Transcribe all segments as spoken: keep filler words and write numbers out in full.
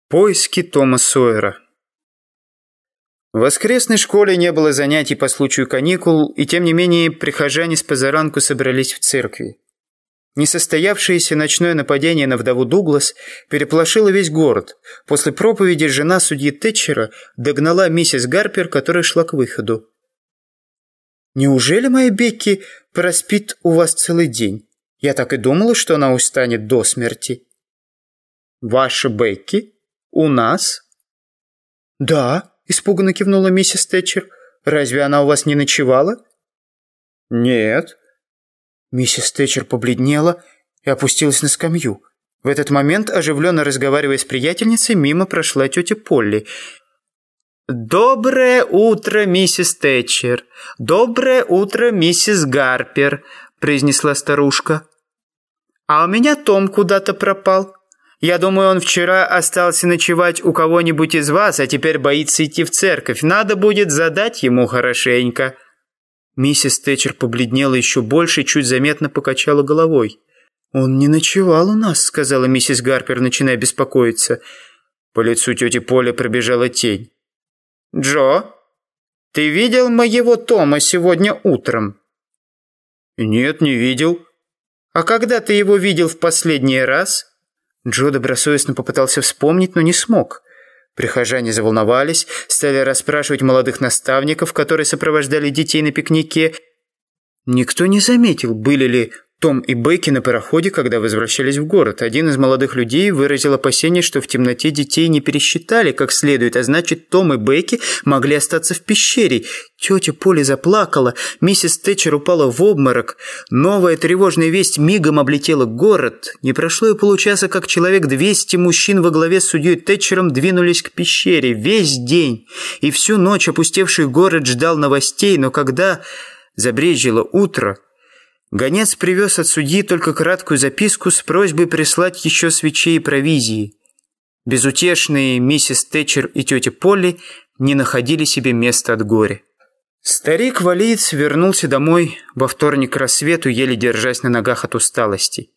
Поиски Тома Сойера. В воскресной школе не было занятий по случаю каникул, и тем не менее прихожане с позаранку собрались в церкви. Несостоявшееся ночное нападение на вдову Дуглас переполошило весь город. После проповеди жена судьи Тэтчера догнала миссис Гарпер, которая шла к выходу. «Неужели моя Бекки проспит у вас целый день? Я так и думала, что она устанет до смерти». «Ваша Бекки? У нас?» «Да», – испуганно кивнула миссис Тэтчер. «Разве она у вас не ночевала?» «Нет». Миссис Тэтчер побледнела и опустилась на скамью. В этот момент, оживленно разговаривая с приятельницей, мимо прошла тетя Полли. «Доброе утро, миссис Тэтчер! Доброе утро, миссис Гарпер!» – произнесла старушка. «А у меня Том куда-то пропал. Я думаю, он вчера остался ночевать у кого-нибудь из вас, а теперь боится идти в церковь. Надо будет задать ему хорошенько». Миссис Тэтчер побледнела еще больше и чуть заметно покачала головой. «Он не ночевал у нас», — сказала миссис Гарпер, начиная беспокоиться. По лицу тети Поли пробежала тень. «Джо, ты видел моего Тома сегодня утром?» «Нет, не видел». «А когда ты его видел в последний раз?» Джо добросовестно попытался вспомнить, но не смог. Прихожане заволновались, стали расспрашивать молодых наставников, которые сопровождали детей на пикнике. Никто не заметил, были ли Том и Бекки на пароходе, когда возвращались в город. Один из молодых людей выразил опасение, что в темноте детей не пересчитали как следует, а значит, Том и Бекки могли остаться в пещере. Тетя Поли заплакала, миссис Тэтчер упала в обморок. Новая тревожная весть мигом облетела город. Не прошло и получаса, как человек двести мужчин во главе с судьей Тэтчером двинулись к пещере. Весь день и всю ночь опустевший город ждал новостей, но когда забрежило утро, гонец привез от судьи только краткую записку с просьбой прислать еще свечей и провизии. Безутешные миссис Тэтчер и тетя Полли не находили себе места от горя. Старик-валиец вернулся домой во вторник к рассвету, еле держась на ногах от усталости.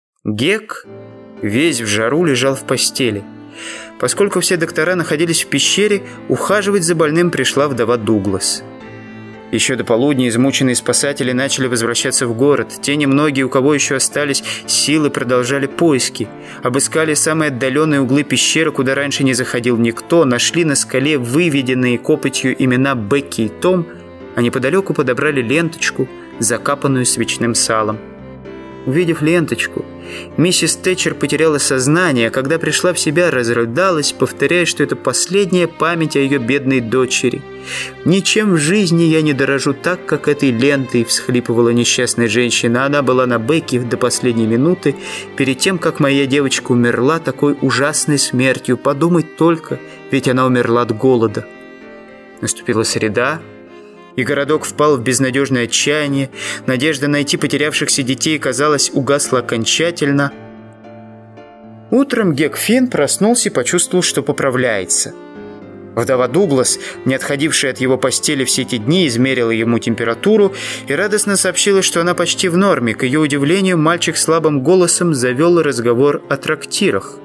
Гек весь в жару лежал в постели. Поскольку все доктора находились в пещере, ухаживать за больным пришла вдова Дуглас. Еще до полудня измученные спасатели начали возвращаться в город. Те немногие, у кого еще остались силы, продолжали поиски. Обыскали самые отдаленные углы пещеры, куда раньше не заходил никто. Нашли на скале выведенные копотью имена Бекки и Том, а неподалеку подобрали ленточку, закапанную свечным салом. Увидев ленточку, миссис Тэтчер потеряла сознание, а когда пришла в себя, разрыдалась, повторяя, что это последняя память о ее бедной дочери. «Ничем в жизни я не дорожу так, как этой лентой», — всхлипывала несчастная женщина. Она была на Бекки до последней минуты, перед тем, как моя девочка умерла такой ужасной смертью. Подумать только, ведь она умерла от голода. Наступила среда, и городок впал в безнадежное отчаяние. Надежда найти потерявшихся детей, казалось, угасла окончательно. Утром Гек Финн проснулся и почувствовал, что поправляется. Вдова Дуглас, не отходившая от его постели все эти дни, измерила ему температуру и радостно сообщила, что она почти в норме. К ее удивлению, мальчик слабым голосом завел разговор о трактирах.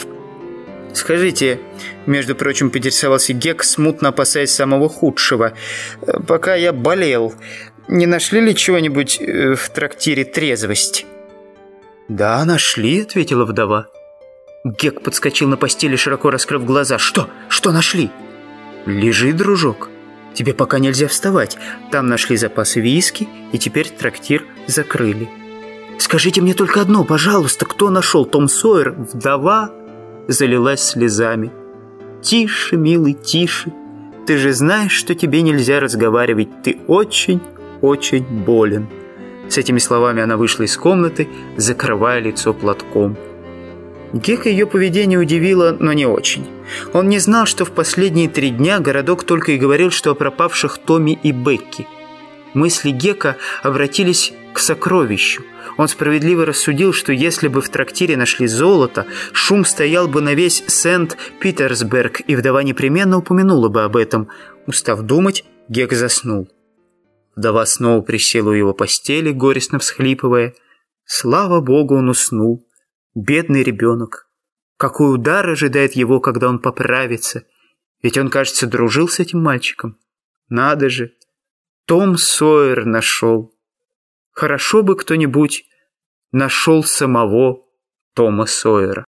«Скажите», — между прочим, поинтересовался Гек, смутно опасаясь самого худшего, «пока я болел, не нашли ли чего-нибудь в трактире «Трезвость»?» «Да, нашли», — ответила вдова. Гек подскочил на постели, широко раскрыв глаза. «Что? Что нашли?» «Лежи, дружок. Тебе пока нельзя вставать. Там нашли запасы виски, и теперь трактир закрыли». «Скажите мне только одно, пожалуйста, кто нашел Том Сойер?» Вдова залилась слезами. «Тише, милый, тише. Ты же знаешь, что тебе нельзя разговаривать. Ты очень, очень болен». С этими словами она вышла из комнаты, закрывая лицо платком. Гека ее поведение удивило, но не очень. Он не знал, что в последние три дня городок только и говорил, что о пропавших Томе и Бекки. Мысли Гека обратились к сокровищу. Он справедливо рассудил, что если бы в трактире нашли золото, шум стоял бы на весь Сент-Питерсберг, и вдова непременно упомянула бы об этом. Устав думать, Гек заснул. Вдова снова присела у его постели, горестно всхлипывая. Слава Богу, он уснул. Бедный ребенок. Какой удар ожидает его, когда он поправится? Ведь он, кажется, дружил с этим мальчиком. Надо же, Том Сойер нашел. Хорошо бы кто-нибудь нашел самого Тома Сойера.